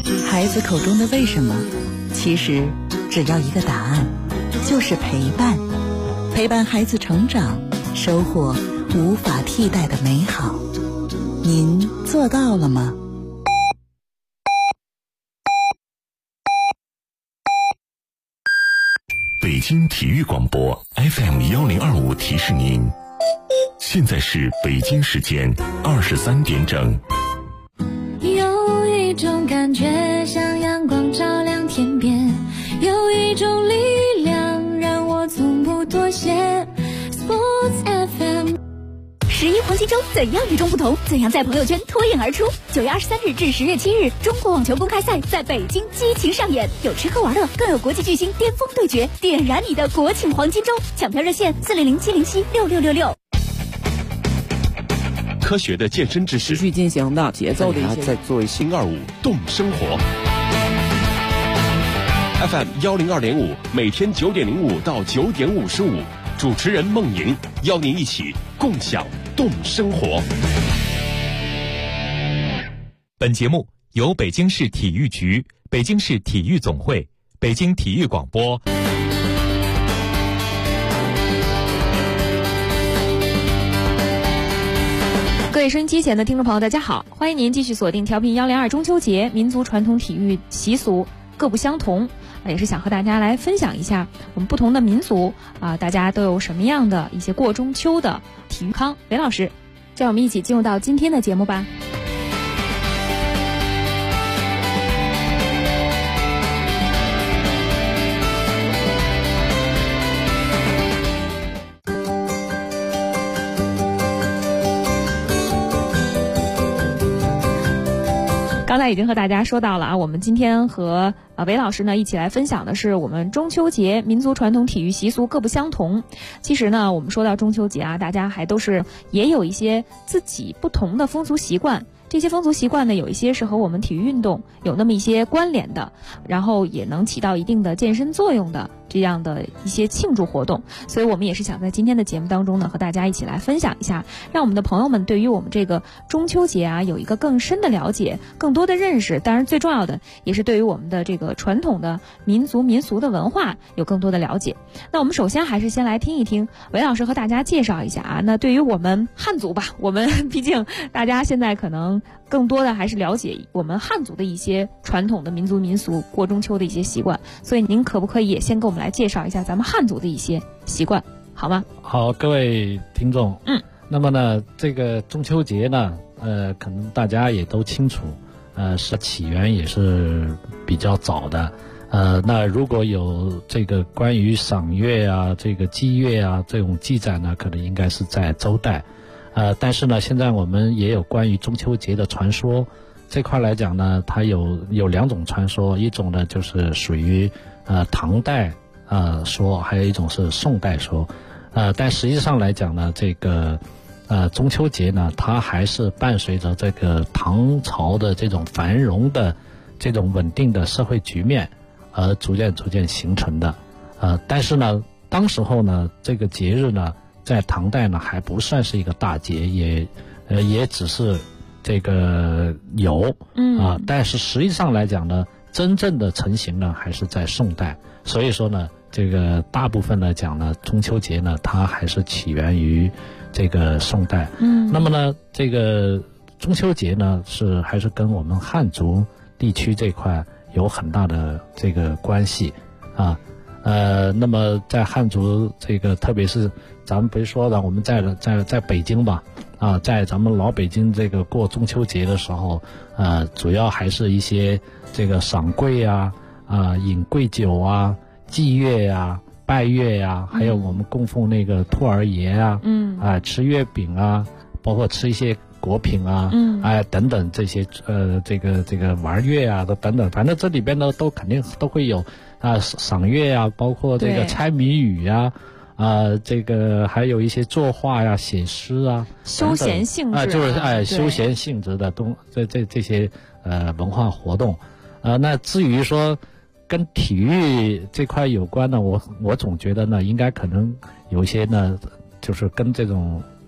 孩子口中的为什么，其实只要一个答案，就是陪伴。陪伴孩子成长，收获无法替代的美好。您做到了吗？ 北京体育广播 FM1025 提示您，现在是北京时间23点整。 有一种感觉像阳光照亮天边，有一种力量让我从不妥协。 Sports FM 11黄金周怎样与众不同？怎样在朋友圈脱颖而出？9月23日至10月7日，中国网球公开赛在北京激情上演，有吃喝玩乐，更有国际巨星巅峰对决，点燃你的国庆黄金周！抢票热线400-707-6666。 科学的健身知识， 持续进行的节奏的在做新25动生活。FM102.5，每天9点05到9点55，主持人孟莹邀您一起共享动生活。 本节目由北京市体育局、北京市体育总会、北京体育广播。 各位收音机前的听众朋友，大家好，欢迎您继续锁定调频102。中秋节，民族传统体育习俗各不相同，也是想和大家来分享一下我们不同的民族大家都有什么样的一些过中秋的体育康。韦老师，就让我们一起进入到今天的节目吧。刚才已经和大家说到了我们今天和韦老师呢一起来分享的是我们中秋节民族传统体育习俗各不相同。其实呢，我们说到中秋节大家还都是也有一些自己不同的风俗习惯。这些风俗习惯呢，有一些是和我们体育运动有那么一些关联的，然后也能起到一定的健身作用的这样的一些庆祝活动。所以我们也是想在今天的节目当中呢，和大家一起来分享一下，让我们的朋友们对于我们这个中秋节有一个更深的了解，更多的认识。当然最重要的也是对于我们的这个传统的民族民俗的文化有更多的了解。那我们首先还是先来听一听韦老师和大家介绍一下那对于我们汉族吧，我们毕竟大家现在可能更多的还是了解我们汉族的一些传统的民族民俗过中秋的一些习惯，所以您可不可以也先给我们来介绍一下咱们汉族的一些习惯，好吗？ 好，各位听众，那么呢，这个中秋节呢，可能大家也都清楚，是起源也是比较早的，那如果有这个关于赏月这个祭月这种记载呢，可能应该是在周代。但是呢，现在我们也有关于中秋节的传说，这块来讲呢，它有两种传说，一种呢就是属于唐代说，还有一种是宋代说，但实际上来讲呢，这个中秋节呢，它还是伴随着这个唐朝的这种繁荣的这种稳定的社会局面而逐渐形成的，但是呢，当时候呢，这个节日呢，在唐代呢还不算是一个大节，也只是这个有但是实际上来讲呢，真正的成型呢还是在宋代。所以说呢，这个大部分来讲呢，中秋节呢它还是起源于这个宋代。那么呢，这个中秋节呢还是跟我们汉族地区这块有很大的这个关系那么在汉族这个，特别是咱们比如说呢，我们在北京吧，在咱们老北京这个过中秋节的时候，主要还是一些这个赏桂饮桂酒祭月拜月还有我们供奉那个兔儿爷吃月饼包括吃一些果品等等这些这个玩月等等，反正这里边呢都肯定都会有赏月包括这个猜谜语这个还有一些作画写诗休闲性质就是休闲性质的这些文化活动那至于说跟体育这块有关呢，我总觉得呢，应该可能有一些呢，就是跟这种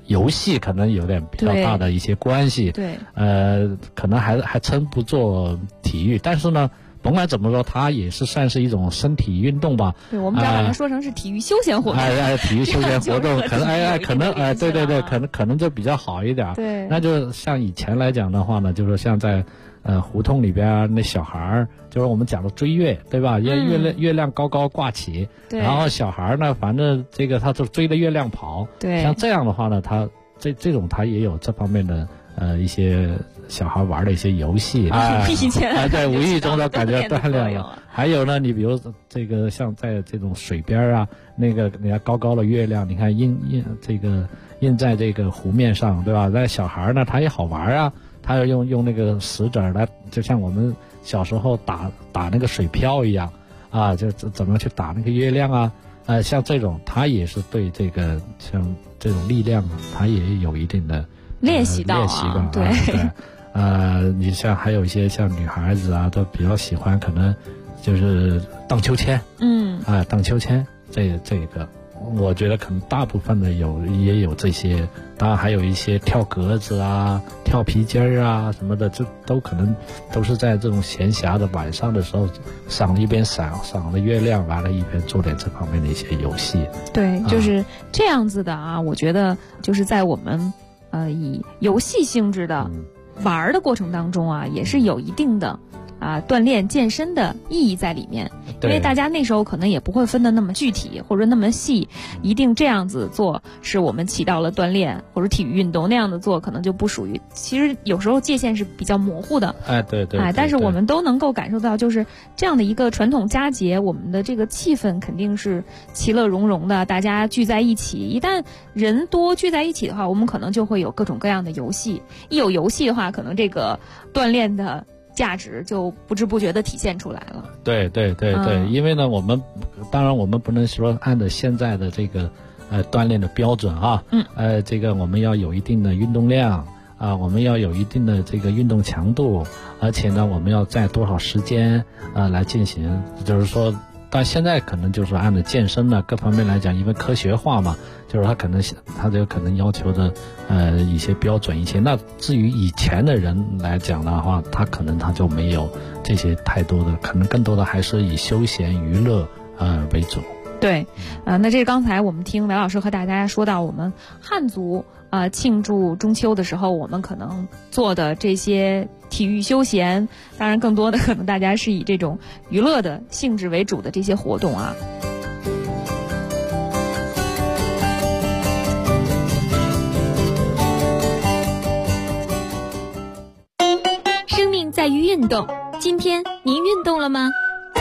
游戏可能有点比较大的一些关系。 对， 可能还称不作体育，但是呢，甭管怎么说，它也是算是一种身体运动吧。 对，我们只要把它说成是体育休闲活动。 体育休闲活动，可能对，可能就比较好一点。 对， 那就像以前来讲的话呢，就是像在胡同里边那小孩儿，就是我们讲的追月，对吧？月亮高高挂起，然后小孩呢，反正这个他就追着月亮跑。 对， 像这样的话呢，他这种他也有这方面的一些小孩玩的一些游戏对，无意中的感觉锻炼了。还有呢，你比如这个像在这种水边啊，那个人家高高的月亮，你看印在这个湖面上，对吧？那小孩呢，他也好玩啊。他要用那个石子来，就像我们小时候打那个水漂一样啊，就怎么去打那个月亮啊？像这种，他也是对这个像这种力量，他也有一定的练习到对。你像还有一些像女孩子啊，都比较喜欢，可能就是荡秋千。荡秋千这个。我觉得可能大部分的也有这些，当然还有一些跳格子啊、跳皮筋儿啊什么的，这都可能都是在这种闲暇的晚上的时候，一边赏着月亮，完了一边做点这方面的一些游戏。 对，就是这样子的啊。我觉得就是在我们以游戏性质的玩的过程当中啊，也是有一定的锻炼健身的意义在里面，因为大家那时候可能也不会分得那么具体或者那么细，一定这样子做是我们起到了锻炼或者体育运动，那样的做可能就不属于。其实有时候界限是比较模糊的。 对， 但是我们都能够感受到，就是这样的一个传统佳节，我们的这个气氛肯定是其乐融融的，大家聚在一起。一旦人多聚在一起的话，我们可能就会有各种各样的游戏。一有游戏的话，可能这个锻炼的价值就不知不觉地体现出来了。 对，因为呢，当然我们不能说按照现在的这个锻炼的标准啊，这个我们要有一定的运动量啊，我们要有一定的这个运动强度，而且呢，我们要在多少时间来进行，就是说。但现在可能就是按照健身呢各方面来讲，因为科学化嘛，就是他就可能要求的一些标准一些。那至于以前的人来讲的话，他可能他就没有这些太多的，可能更多的还是以休闲娱乐为主。 对，那这是刚才我们听韦老师和大家说到，我们汉族庆祝中秋的时候，我们可能做的这些体育休闲，当然更多的可能大家是以这种娱乐的性质为主的这些活动啊。 生命在于运动，今天您运动了吗？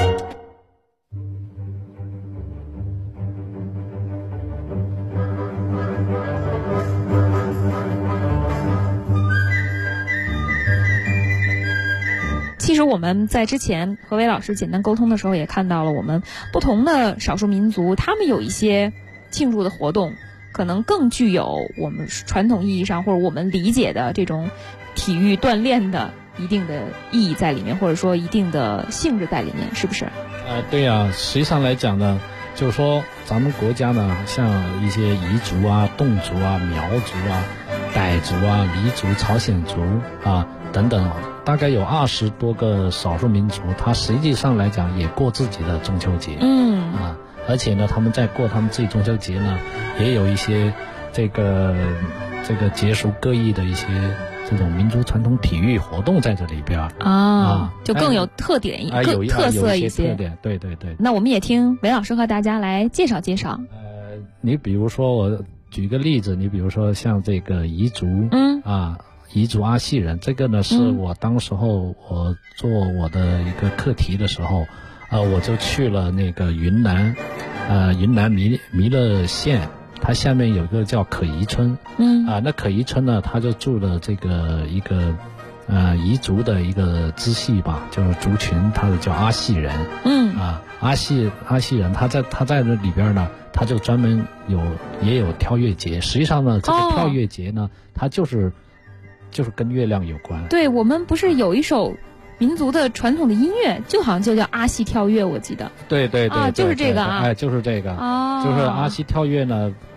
其实我们在之前和韦老师简单沟通的时候，也看到了我们不同的少数民族，他们有一些庆祝的活动，可能更具有我们传统意义上或者我们理解的这种体育锻炼的一定的意义在里面，或者说一定的性质在里面，是不是？ 对呀，实际上来讲呢，就是说咱们国家呢，像一些彝族啊、侗族啊、苗族啊、傣族啊、黎族、朝鲜族啊等等。大概有20多个少数民族，他实际上来讲也过自己的中秋节，而且呢，他们在过他们自己中秋节呢，也有一些这个结束各异的一些这种民族传统体育活动在这里边就更有特点更特色一些。 对。 那我们也听韦老师和大家来介绍介绍。 你比如说我举个例子，你比如说像这个彝族，彝族阿细人，这个呢是我当时候我做我的一个课题的时候，我就去了那个云南弥勒县，它下面有一个叫可宜村，那可宜村呢，它就住了这个一个彝族的一个支系吧，就是族群，它叫阿细人，阿细人，他在这里边呢，他就专门也有跳月节，实际上呢，这个跳月节呢，它就是跟月亮有关。 对，我们不是有一首民族的传统的音乐，就好像就叫阿细跳月，我记得。 对， 就是这个就是这个，就是阿细跳月呢，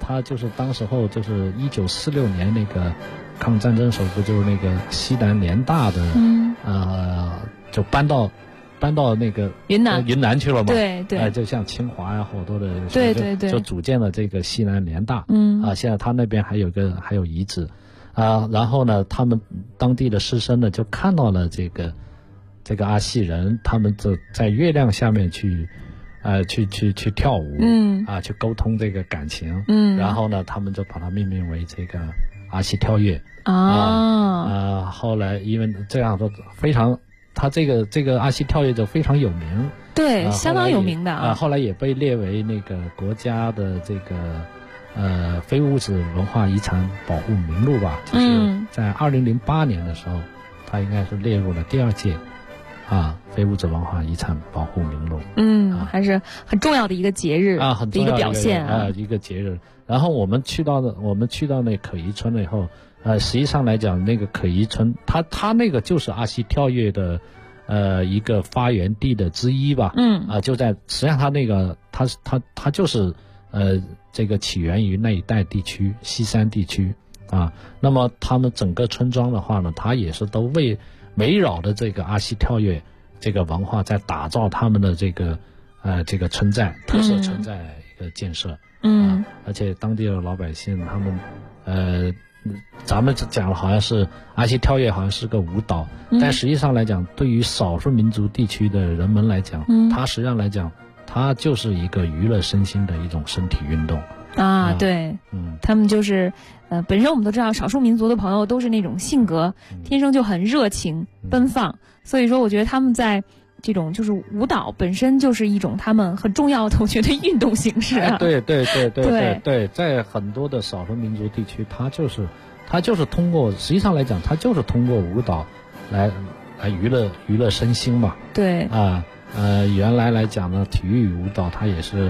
他就是当时候就是1946年那个抗战争时候，不就是那个西南联大的，就搬到那个云南去了嘛？ 对对， 就像清华呀，好多的， 对， 就组建了这个西南联大。现在他那边还有遗址，然后呢，他们当地的师生呢就看到了这个阿西人，他们就在月亮下面去跳舞，去沟通这个感情，然后呢，他们就把它命名为这个阿西跳跃。后来因为这样说非常，他这个阿西跳跃就非常有名， 对，相当有名的后来也被列为那个国家的这个非物质文化遗产保护名录吧，就是在2008年的时候，它应该是列入了第2届非物质文化遗产保护名录。 还是很重要的一个节日很重要的一个表现一个节日。然后我们去到那可宜村了以后，实际上来讲，那个可宜村，它那个就是阿西跳跃的一个发源地的之一吧。就在实际上它那个它就是这个起源于那一带地区，西山地区那么他们整个村庄的话呢，它也是都围绕着这个阿西跳跃这个文化在打造他们的这个村寨，特色村寨一个建设。而且当地的老百姓他们咱们讲了好像是阿西跳跃好像是个舞蹈，但实际上来讲，对于少数民族地区的人们来讲，它实际上来讲，它就是一个娱乐身心的一种身体运动对，他们就是本身我们都知道，少数民族的朋友都是那种性格天生就很热情奔放，所以说我觉得他们在这种就是舞蹈本身就是一种他们很重要的，我觉得运动形式对，在很多的少数民族地区，它就是通过，实际上来讲，它就是通过舞蹈来娱乐身心嘛。 对原来来讲呢，体育舞蹈它也是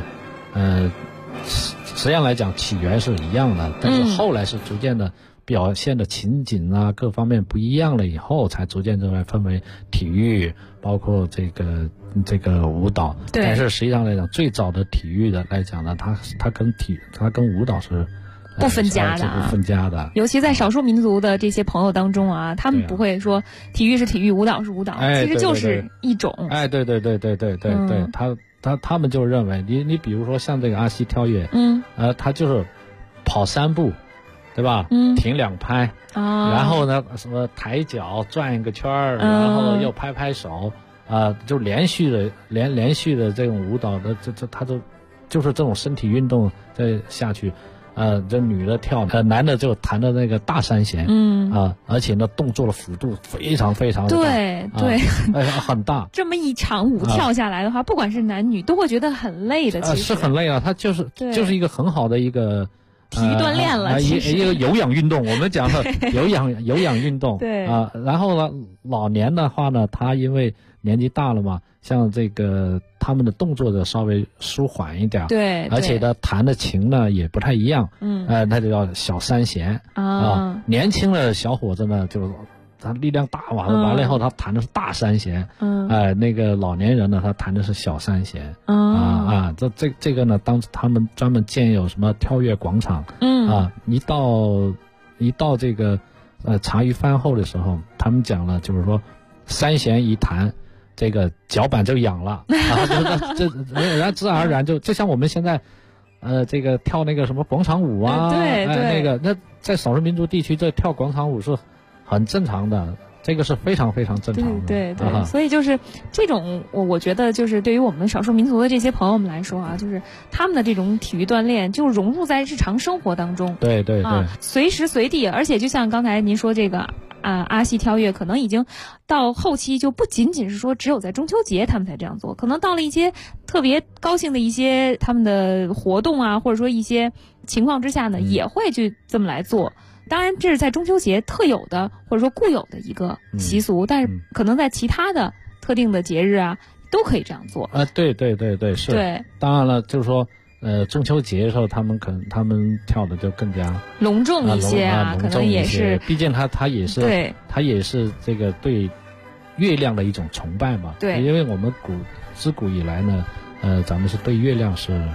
实际上来讲起源是一样的，但是后来是逐渐的表现的情景各方面不一样了以后，才逐渐就来分为体育，包括这个舞蹈。但是实际上来讲，最早的体育的来讲呢，它跟舞蹈是不分家的， 尤其在少数民族的这些朋友当中他们不会说体育是体育，舞蹈是舞蹈，其实就是一种。 对，他们就认为你比如说像这个阿西跳跃，他就是跑3步，对吧？停2拍，然后呢什么抬脚转一个圈儿，然后又拍手，就连续的这种舞蹈的，他就是这种身体运动再下去。这女的跳，男的就弹的那个大三弦，而且呢动作的幅度非常非常的大， 对， 很大。 这么一场舞跳下来的话，不管是男女都会觉得很累的。其实是很累它就是一个很好的一个体育锻炼了， 一个有氧运动。我们讲的有氧运动， 对然后呢，老年的话呢，他因为年纪大了嘛，像这个他们的动作的稍微舒缓一点， 对， 而且呢弹的琴呢也不太一样，那就叫小三弦年轻的小伙子呢就他力量大完了以后他弹的是大三弦，那个老年人呢他弹的是小三弦，这个呢当他们专门建有什么跳跃广场，一到这个茶余饭后的时候，他们讲了就是说三弦一弹，这个脚板就痒了，然后自然而然就像我们现在这个跳那个什么广场舞对， 那在少数民族地区这跳广场舞是很正常的，这个是非常非常正常的。 对，所以就是这种我觉得就是对于我们少数民族的这些朋友们来说就是他们的这种体育锻炼就融入在日常生活当中。 对， 随时随地，而且就像刚才您说这个阿西跳跃可能已经到后期就不仅仅是说只有在中秋节他们才这样做，可能到了一些特别高兴的一些他们的活动或者说一些情况之下呢，也会去这么来做。当然这是在中秋节特有的或者说固有的一个习俗，但是可能在其他的特定的节日都可以这样做。 对，是。对，当然了，就是说中秋节的时候他们跳的就更加隆重一些可能也是， 毕竟他也是这个对月亮的一种崇拜嘛。 对， 因为我们自古以来呢咱们是对月亮是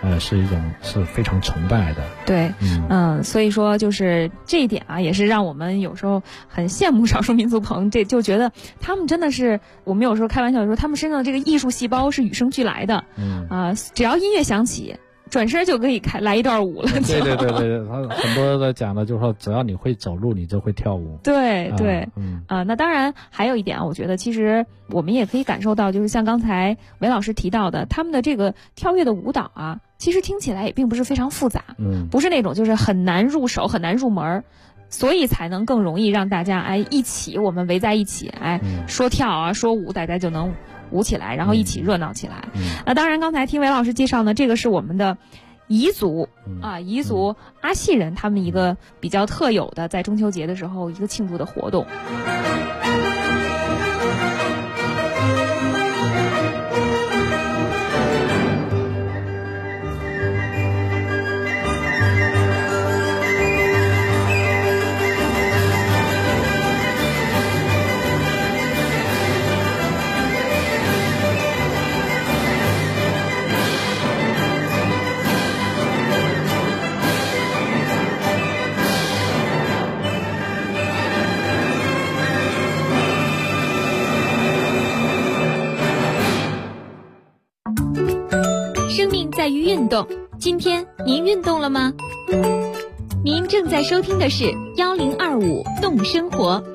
是非常崇拜的。 对，所以说就是这一点啊，也是让我们有时候很羡慕少数民族朋友，这就觉得他们真的是，我们有时候开玩笑说，他们身上的这个艺术细胞是与生俱来的。只要音乐响起，转身就可以来一段舞了。 对，他很多的讲的就是说，只要你会走路，你就会跳舞。 对，那当然还有一点啊，我觉得其实我们也可以感受到，就是像刚才韦老师提到的，他们的这个跳跃的舞蹈啊，其实听起来也并不是非常复杂，不是那种就是很难入手、很难入门，所以才能更容易让大家一起，我们围在一起，说跳啊说舞，大家就能舞起来，然后一起热闹起来。那当然，刚才听韦老师介绍呢，这个是我们的彝族彝族阿细人他们一个比较特有的在中秋节的时候一个庆祝的活动。 生命在于运动，今天您运动了吗？您正在收听的是1025动生活。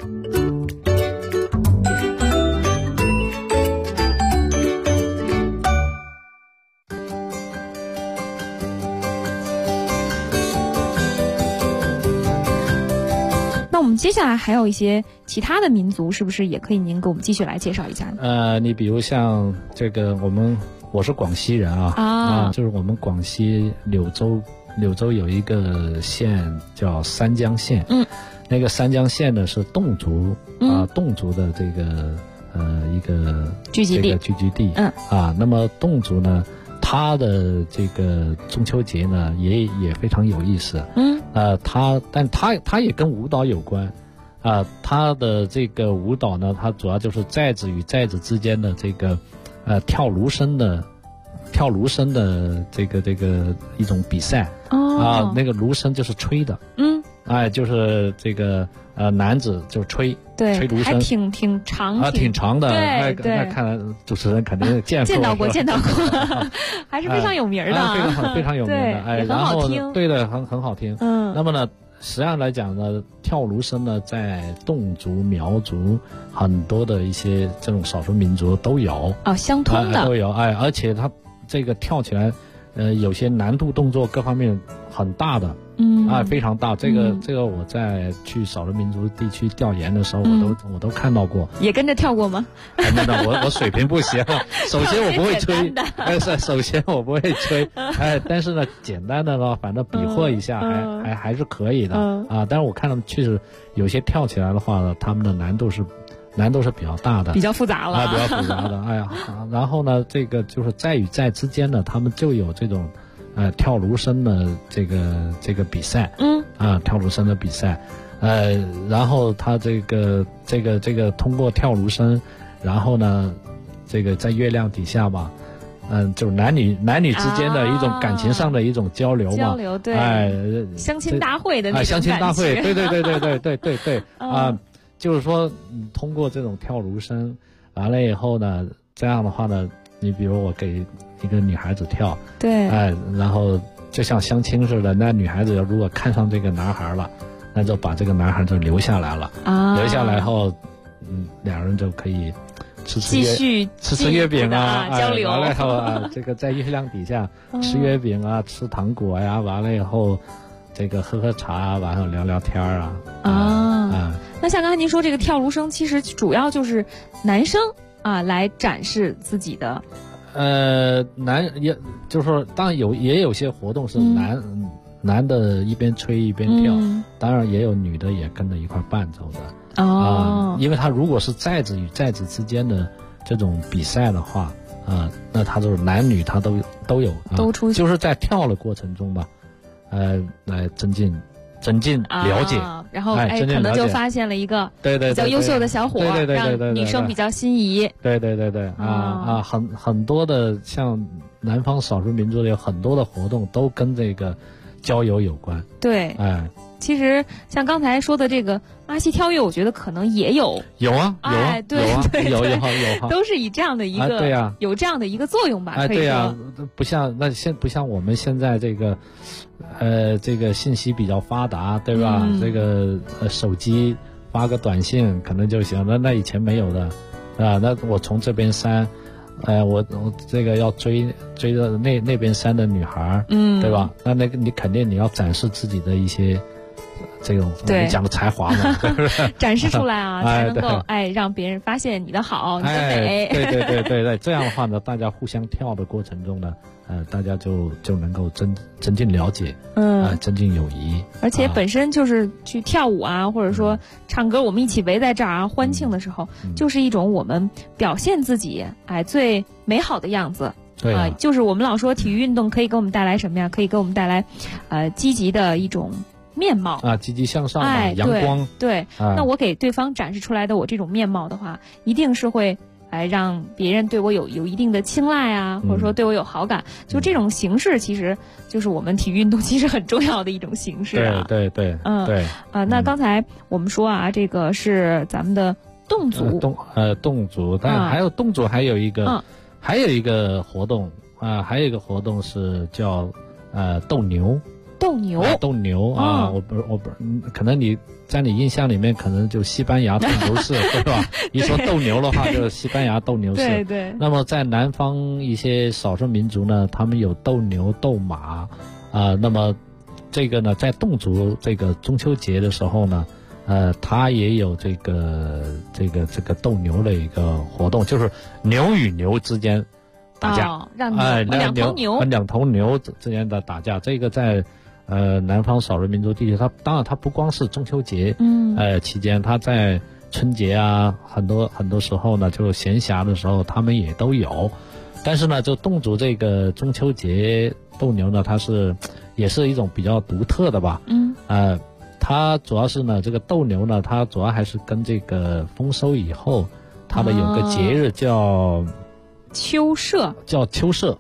那我们接下来还有一些其他的民族，是不是也可以您给我们继续来介绍一下呢？ 你比如像这个我是广西人就是我们广西柳州有一个县叫三江县，那个三江县呢是侗族侗族的这个一个聚集地，那么侗族呢，他的这个中秋节呢也非常有意思，他也跟舞蹈有关，他的这个舞蹈呢，它主要就是寨子与寨子之间的这个跳芦笙的这个一种比赛那个芦笙就是吹的，就是这个男子就吹芦笙， 还挺长挺长的， 对， 那看来主持人肯定见到过， 还是非常有名的， 非常有名的， 然后对的，很好听。那么呢，实际上来讲呢，跳芦笙呢，在侗族、苗族很多的一些这种少数民族都有相通的都有，而且它这个跳起来，有些难度动作各方面很大的，非常大。这个我在去少数民族地区调研的时候，我都看到过。 也跟着跳过吗？ 我水平不行，首先我不会吹，首先我不会吹，但是呢，简单的呢，反正比划一下，还是可以的但是我看他们确实有些跳起来的话呢，他们的难度是比较大的， 比较复杂了， 比较复杂的。然后呢，这个就是寨与寨之间呢，他们就有这种跳芦笙的这个比赛，跳芦笙的比赛，然后他这个通过跳芦笙，然后呢，这个在月亮底下吧，就是男女之间的一种感情上的一种交流嘛， 对，相亲大会的那种相亲大会，对就是说，通过这种跳芦笙，完了以后呢，这样的话呢，你比如我给一个女孩子跳， 对， 然后就像相亲似的，那女孩子如果看上这个男孩了，那就把这个男孩就留下来了，留下来后，两人就可以继续吃月饼交流， 完了以后这个在月亮底下吃月饼吃糖果呀，完了以后这个喝茶，完了聊聊天那像刚才您说这个跳芦笙，其实主要就是男生来展示自己的。 也就是说，当然也有些活动是男的一边吹一边跳，当然也有女的也跟着一块伴奏的。因为他如果是寨子与寨子之间的这种比赛的话，那他就是男女他都有， 都出去， 就是在跳的过程中吧，来增进增进了解， 然后可能就发现了一个比较优秀的小伙，让女生比较心仪。 对，很多的像南方少数民族的有很多的活动都跟这个交友有关。 对，其实像刚才说的这个阿西跳跃，我觉得可能也有对，有， 都是以这样的一个有这样的一个作用吧。 对呀，不像我们现在这个这个信息比较发达，对吧？这个手机发个短信可能就行了，那以前没有的啊。那我从这边删，我这个要追着那边删的女孩，对吧？那个你肯定你要展示自己的一些这种我们讲的才华嘛， 展示出来啊，才能够让别人发现你的好，你的美。 对，这样的话呢，大家互相跳的过程中呢，大家就能够增进了解，增进友谊。 而且本身就是去跳舞啊，或者说唱歌，我们一起围在这儿啊，欢庆的时候，就是一种我们表现自己最美好的样子。 对就是我们老说体育运动可以给我们带来什么呀？可以给我们带来积极的一种面貌积极向上嘛，阳光。 对，那我给对方展示出来的我这种面貌的话，一定是会让别人对我有一定的青睐啊，或者说对我有好感。就这种形式，其实就是我们体育运动其实很重要的一种形式啊。 对， 那刚才我们说啊，这个是咱们的侗族， 侗族，但还有侗族还有一个活动还有一个活动是叫斗牛。斗牛啊！我不，可能你在你印象里面可能就西班牙斗牛士，对吧？一说斗牛的话，就是西班牙斗牛士。 对。 那么在南方一些少数民族呢，他们有斗牛、斗马那么这个呢，在侗族这个中秋节的时候呢，他也有这个斗牛的一个活动，就是牛与牛之间打架， 让两头牛之间的打架，这个在南方少数民族地区，当然它不光是中秋节，期间，它在春节啊，很多时候呢，就闲暇的时候，他们也都有。但是呢，就侗族这个中秋节斗牛呢，也是一种比较独特的吧。它主要是呢，这个斗牛呢，它主要还是跟这个丰收以后，他们有个节日叫秋社， 叫秋社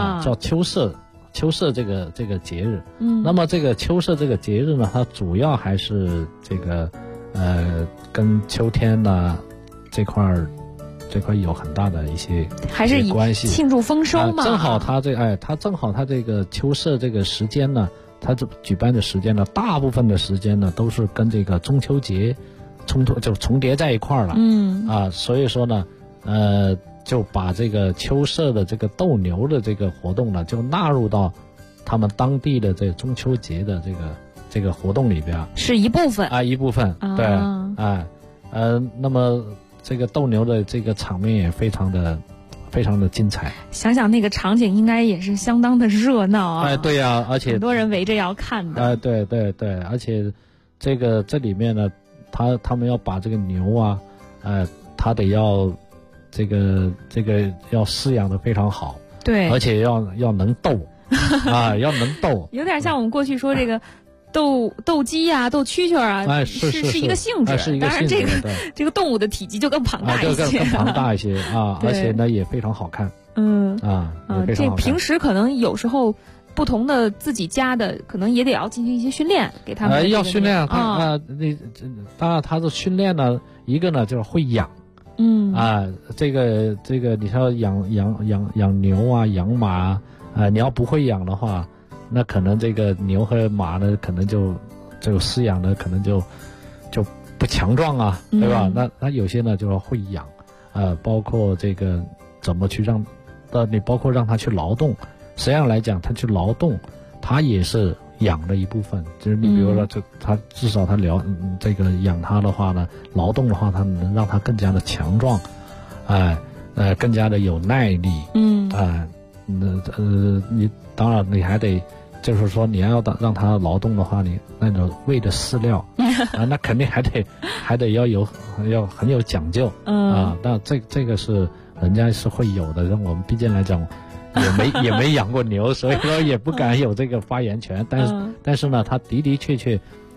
这个节日。那么这个秋社这个节日呢，它主要还是这个跟秋天呢这块有很大的一些还是关系， 庆祝丰收嘛。 正好它这个秋社这个时间呢，它举办的时间呢，大部分的时间呢都是跟这个中秋节重叠在一块了。所以说呢，就把这个秋社的这个斗牛的这个活动呢，就纳入到他们当地的这中秋节的这个活动里边， 是一部分一部分。对，那么这个斗牛的这个场面也非常的精彩。 想想那个场景，应该也是相当的热闹啊！ 对呀，而且很多人围着要看的。 对，而且这里面呢，他们要把这个牛啊，他得要这个要饲养的非常好， 对， 而且要能斗要能斗， 有点像我们过去说这个斗鸡啊、斗蛐蛐啊，是一个性质。 是一个性质。 当然这个动物的体积就更庞大一些， 更庞大一些而且呢也非常好看。 这平时可能有时候不同的自己家的，可能也得要进行一些训练，给他们要训练当然他的训练呢，一个呢就是会养。这个你说养牛啊、养马你要不会养的话，那可能这个牛和马呢，可能就饲养的可能就不强壮啊，对吧？那有些呢就会养，包括这个怎么去你包括让他去劳动，实际上来讲，他去劳动，他也是养的一部分。就是你比如说，他至少他这个养他的话呢，劳动的话，他能让他更加的强壮，更加的有耐力。你当然你还得，就是说你要让他劳动的话，你那种喂的饲料那肯定还得要很有讲究。那这个是人家是会有的，让我们毕竟来讲也没养过牛，所以说也不敢有这个发言权。但是呢，他的确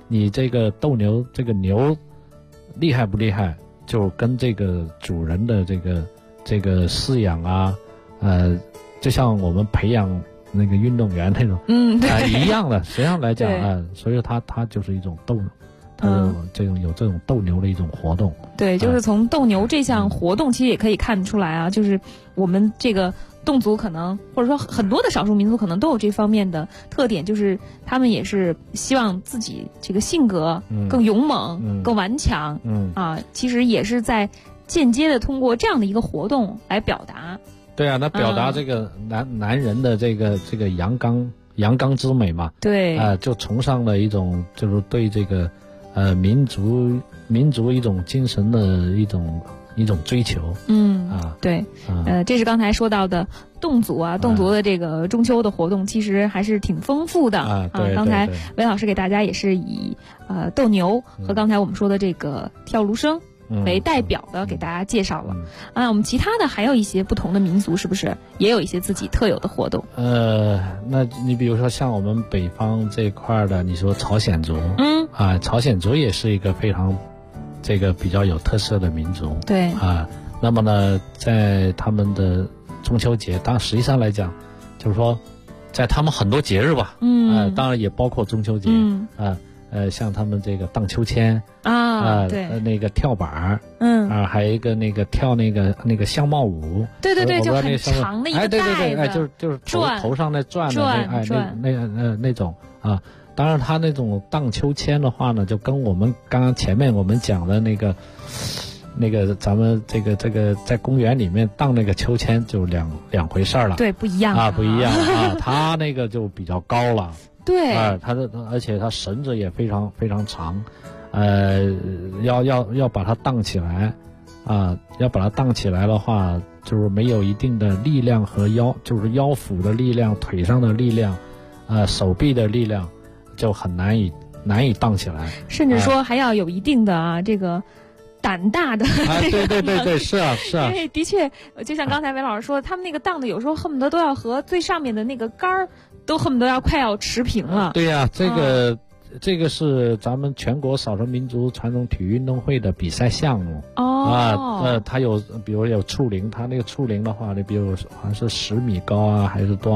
你这个斗牛，这个牛厉害不厉害，就跟这个主人的这个饲养啊，就像我们培养那个运动员那种，一样的。实际上来讲所以它就是一种斗，它有这种斗牛的一种活动。 对，就是从斗牛这项活动，其实也可以看得出来啊，就是我们这个侗族可能，或者说很多的少数民族可能都有这方面的特点，就是他们也是希望自己这个性格更勇猛、更顽强，其实也是在间接的通过这样的一个活动来表达。 对啊，那表达这个男人的这个阳刚之美嘛。对，就崇尚了一种就是对这个民族一种精神的一种追求。 对，这是刚才说到的侗族啊，侗族的这个中秋的活动其实还是挺丰富的对， 刚才韦老师给大家也是以斗牛和刚才我们说的这个跳芦笙为代表的给大家介绍了。我们其他的还有一些不同的民族，是不是也有一些自己特有的活动？ 那你比如说像我们北方这一块的，你说朝鲜族，朝鲜族也是一个非常这个比较有特色的民族。对那么呢，在他们的中秋节，实际上来讲，就是说，在他们很多节日吧，当然也包括中秋节，像他们这个荡秋千对，那个跳板还有一个那个跳那个相貌舞， 对，就很长的一个带子， 就是头上那转的那种啊。当然，他那种荡秋千的话呢，就跟我们刚刚前面我们讲的那个咱们这个在公园里面荡那个秋千就两回事了。 对，不一样不一样他那个就比较高了。对，而且它绳子也非常非常长，要把它荡起来，要把它荡起来的话，就是没有一定的力量和就是腰腹的力量、腿上的力量，手臂的力量，就很难以荡起来。 甚至说还要有一定的这个胆大的对，是啊。 因为的确，就像刚才韦老师说，他们那个荡的有时候恨不得都要和最上面的那个杆儿都恨不得快要持平了。 对呀，这个是咱们全国少数民族传统体育运动会的比赛项目。它有，比如有触龄，它那个触龄的话，你比如好像是10米高啊，还是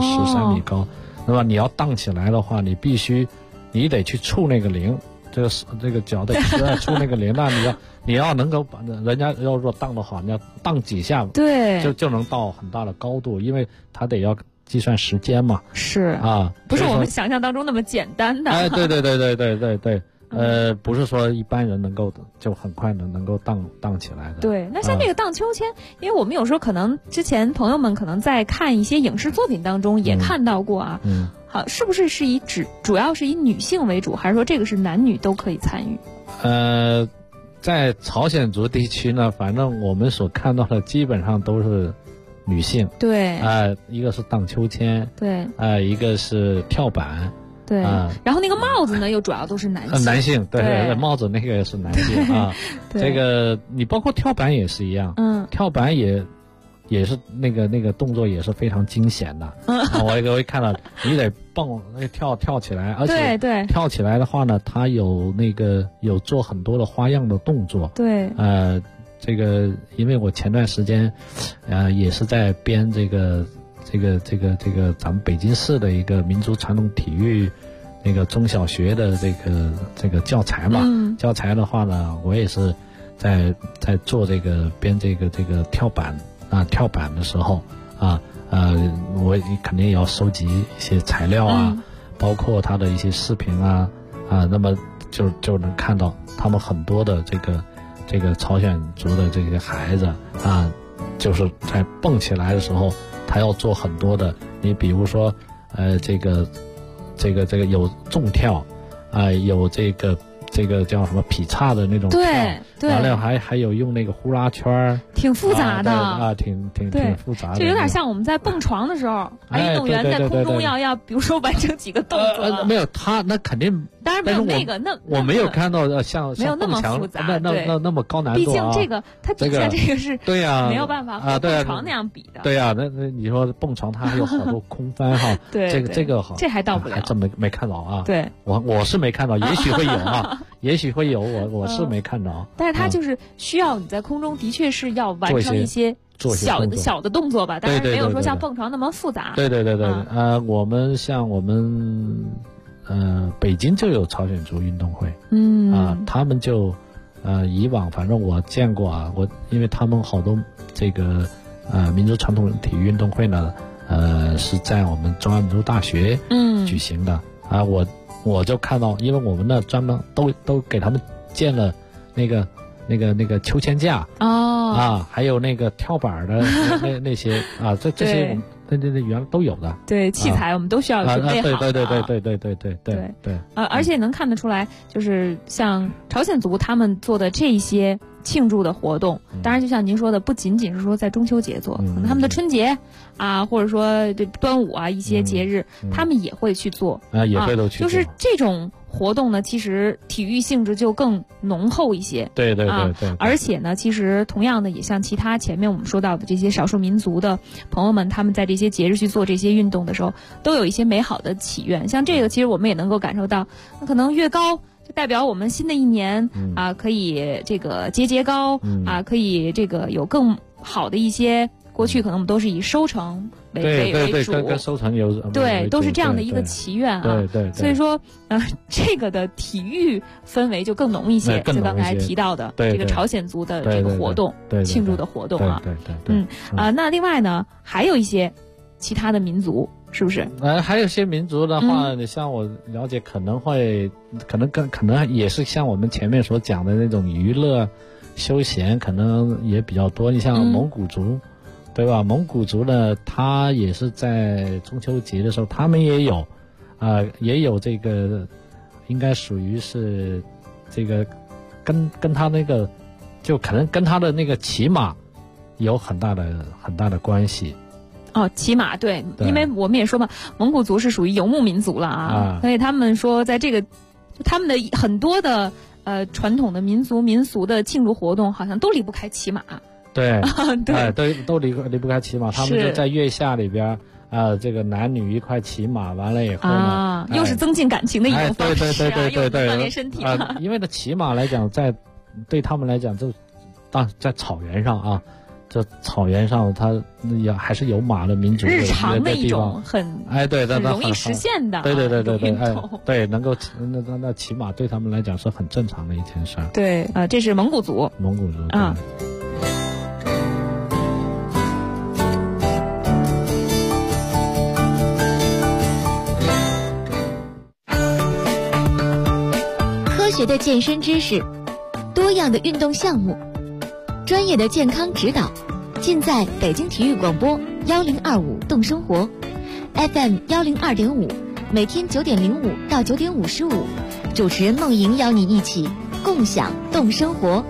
13米高。那么你要荡起来的话，你得去触那个铃，这个脚得触那个铃，那你要能够把人家要说荡得好，你要荡几下，对，就能到很大的高度，因为它得要计算时间嘛。是不是我们想象当中那么简单的。 对，不是说一般人能够就很快的能够荡起来的。 对，那像这个荡秋千，因为我们有时候可能之前朋友们可能在看一些影视作品当中也看到过啊。好，是不是主要是以女性为主，还是说这个是男女都可以参与？ 在朝鲜族地区呢，反正我们所看到的基本上都是女性。对，一个是荡秋千，对，一个是跳板。 对，然后那个帽子呢，又主要都是男性。 男性，对，帽子那个也是男性这个你包括跳板也是一样，跳板也是那个动作也是非常惊险的。我会看到你得蹦跳起来，而且跳起来的话呢，它有做很多的花样的动作。对，这个因为我前段时间也是在编这个咱们北京市的一个民族传统体育那个中小学的这个教材嘛。教材的话呢，我也是在做编这个跳板的时候我肯定也要收集一些材料包括他的一些视频那么就能看到他们很多的这个朝鲜族的这些孩子就是在蹦起来的时候，他要做很多的，你比如说这个有纵跳有这个叫什么劈叉的那种跳，完了还有用那个呼啦圈挺复杂的啊，挺复杂的， 就有点像我们在蹦床的时候，运动员在空中要比如说完成几个动作。 没有他那肯定， 当然没有那个我没有看到像没有那么复杂， 那么高难度。 毕竟这个它底下这个是对呀， 没有办法和蹦床那样比的。 对呀，那你说蹦床它还有好多空翻哈， 对， 这个好， 这还到不了， 还真没看到啊。 对， 我是没看到，也许会有啊，也许会有，我是没看到。 但是它就是需要你在空中的确是要完成一些小的动作吧，当然没有说像蹦床那么复杂。 对，我们北京就有朝鲜族运动会，他们就以往反正我见过啊，因为他们好多这个民族传统体育运动会呢，是在我们中央民族大学举行的啊，我就看到，因为我们呢专门都给他们建了那个秋千架还有那个跳板的那些啊，这些我们原来都有的。对， 器材我们都需要准备好。 对。 而且能看得出来，就是像朝鲜族他们做的这些庆祝的活动，当然就像您说的，不仅仅是说在中秋节做，可能他们的春节啊，或者说这端午啊一些节日，他们也会去做也会都去做。 就是这种活动呢，其实体育性质就更浓厚一些。 对。 而且呢，其实同样的，也像其他前面我们说到的这些少数民族的朋友们，他们在这些节日去做这些运动的时候，都有一些美好的祈愿。像这个，其实我们也能够感受到，那可能越高就代表我们新的一年可以这个节高可以这个有更好的一些。过去可能我们都是以收成为主， 跟收成有对，都是这样的一个祈愿啊。 对。 所以说，这个的体育氛围就更浓一些。就刚才提到的这个朝鲜族的这个活动，庆祝的活动啊。 对。 那另外呢，还有一些其他的民族，是不是？ 还有些民族的话，你像我了解，可能也是像我们前面所讲的那种娱乐休闲，可能也比较多。你像蒙古族。对吧？蒙古族呢，他也是在中秋节的时候，他们也有这个，应该属于是这个跟他那个，就可能跟他的那个骑马有很大的关系。 骑马对，因为我们也说嘛，蒙古族是属于游牧民族了啊，所以他们说在这个他们的很多的传统的民俗的庆祝活动，好像都离不开骑马。 对，都离不开骑马，他们就在月下里边这个男女一块骑马，完了以后呢， 又是增进感情的一种方式对， 锻炼身体因为呢，骑马来讲，对他们来讲，就在草原上啊，这草原上它也还是有马的民族， 日常的一种很容易实现的， 对，能够那骑马对他们来讲是很正常的一件事。 对，这是蒙古族啊。 科学的健身知识，多样的运动项目，专业的健康指导，尽在北京体育广播1025动生活 FM 102.5，每天9点05到9点55，主持人梦莹邀你一起共享动生活。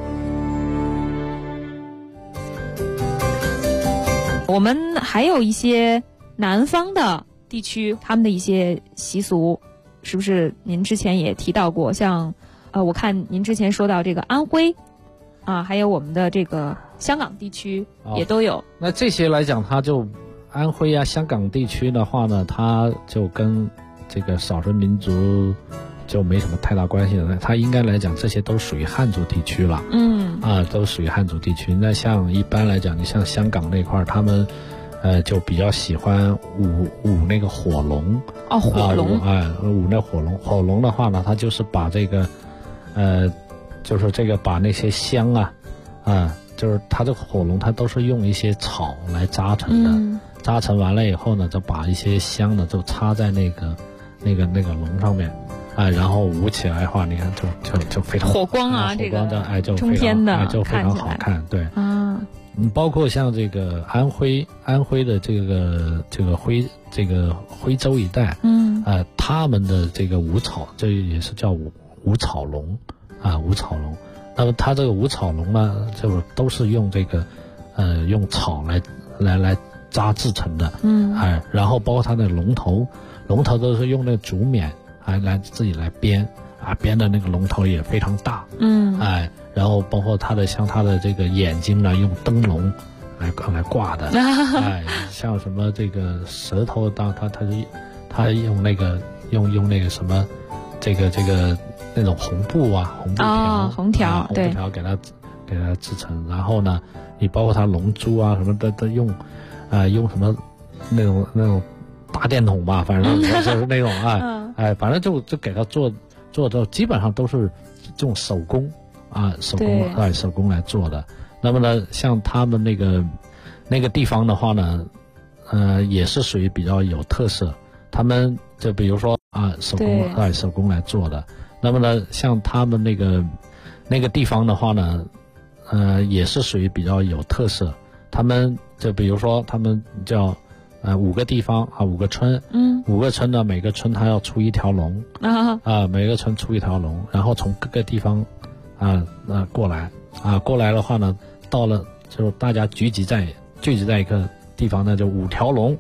我们还有一些南方的地区，他们的一些习俗，是不是您之前也提到过？像我看您之前说到这个安徽还有我们的这个香港地区也都有。 那这些来讲，它就安徽香港地区的话呢，它就跟这个少数民族就没什么太大关系了。它应该来讲，这些都属于汉族地区了。都属于汉族地区。那像一般来讲，你像香港那块，他们就比较喜欢舞那个火龙。 火龙舞那火龙。火龙的话呢，它就是把这个就是这个把那些香就是它这个火龙，它都是用一些草来扎成的。扎成完了以后呢，就把一些香呢就插在那个龙上面。然后舞起来的话，你看就非常火光这个就冲天的， 就非常好看。对包括像这个安徽的这个徽州一带，他们的这个舞草，这也是叫舞草龙舞草龙。那么它这个舞草龙呢，就都是用这个用草来扎制成的，然后包括它的龙头都是用那个竹棉来自己来编编的那个龙头也非常大，然后包括它的这个眼睛呢，用灯笼来挂的，像什么这个舌头它用那个什么这个那种红布条， 红条给它制成，然后呢，你包括它龙珠啊什么的用什么那种大电筒吧，反正就是那种反正就给它做到基本上都是这种手工手工来做的。那么呢，像他们那个地方的话呢，也是属于比较有特色。他们就比如说手工来做的。那么呢，像他们那个地方的话呢，也是属于比较有特色。他们就比如说他们叫5个地方5个村，5个村呢，每个村它要出一条龙每个村出一条龙，然后从各个地方过来的话呢，到了就大家聚集在一个地方呢，就5条龙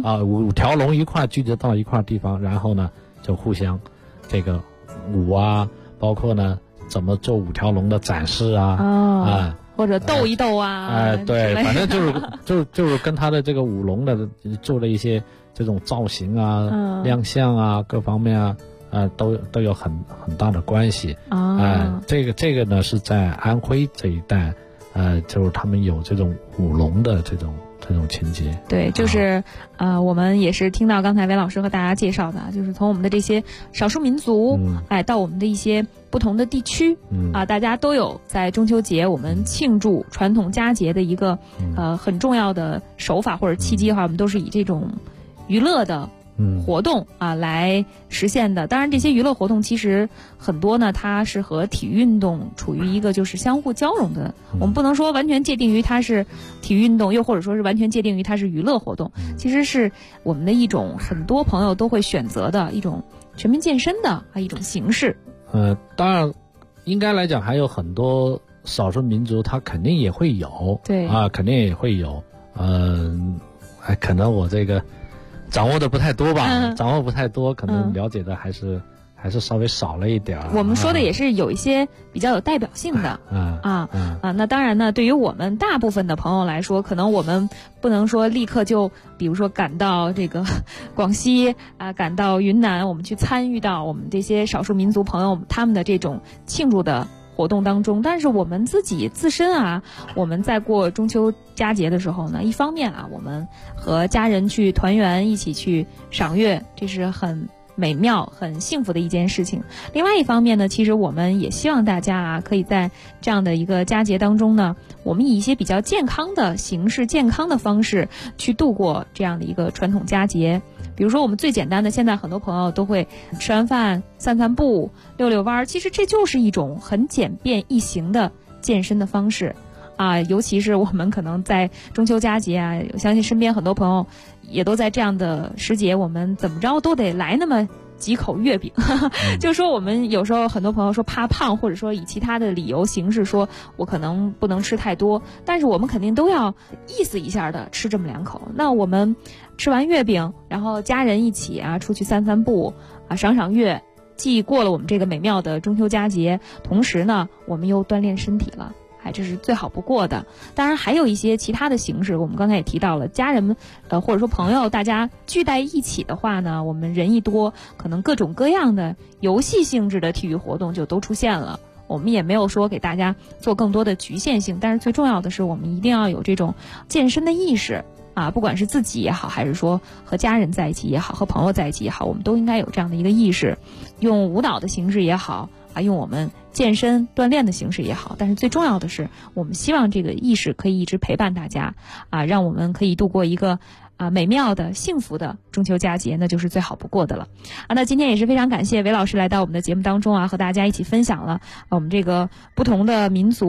，5条龙一块聚集到一块地方，然后呢就互相这个舞包括呢怎么做5条龙的展示或者斗一斗对，反正就是跟他的这个舞龙的做了一些这种造型亮相各方面都有很大的关系这个呢是在安徽这一带就是他们有这种舞龙的这种情节。 对，就是我们也是听到刚才韦老师和大家介绍的，就是从我们的这些少数民族到我们的一些不同的地区大家都有在中秋节我们庆祝传统佳节的一个很重要的手法或者契机的话，我们都是以这种娱乐的活动来实现的。当然这些娱乐活动其实很多呢，它是和体育运动处于一个就是相互交融的，我们不能说完全界定于它是体育运动，又或者说是完全界定于它是娱乐活动，其实是我们的一种很多朋友都会选择的一种全民健身的一种形式。 当然应该来讲还有很多少数民族它肯定也会有， 对肯定也会有可能我这个掌握的不太多吧，掌握不太多，可能了解的还是稍微少了一点。 我们说的也是有一些比较有代表性的那当然呢，对于我们大部分的朋友来说，可能我们不能说立刻就比如说赶到这个广西赶到云南，我们去参与到我们这些少数民族朋友他们的这种庆祝的活动当中，但是我们自身我们在过中秋佳节的时候呢，一方面我们和家人去团圆，一起去赏月，这是很美妙很幸福的一件事情。另外一方面呢，其实我们也希望大家可以在这样的一个佳节当中呢，我们以一些比较健康的形式健康的方式去度过这样的一个传统佳节。比如说我们最简单的，现在很多朋友都会吃完饭散散步溜溜弯，其实这就是一种很简便易行的健身的方式尤其是我们可能在中秋佳节我相信身边很多朋友也都在这样的时节，我们怎么着都得来那么几口月饼就说我们有时候很多朋友说怕胖，或者说以其他的理由形式说我可能不能吃太多，但是我们肯定都要意思一下的吃这么2口。那我们吃完月饼，然后家人一起出去散散步赏月，既过了我们这个美妙的中秋佳节，同时呢我们又锻炼身体了，这是最好不过的。当然还有一些其他的形式，我们刚才也提到了，家人们或者说朋友大家聚在一起的话呢，我们人一多，可能各种各样的游戏性质的体育活动就都出现了。我们也没有说给大家做更多的局限性，但是最重要的是我们一定要有这种健身的意识不管是自己也好，还是说和家人在一起也好，和朋友在一起也好，我们都应该有这样的一个意识，用舞蹈的形式也好用我们健身锻炼的形式也好，但是最重要的是我们希望这个意识可以一直陪伴大家让我们可以度过一个美妙的幸福的中秋佳节，那就是最好不过的了那今天也是非常感谢韦老师来到我们的节目当中和大家一起分享了我们这个不同的民族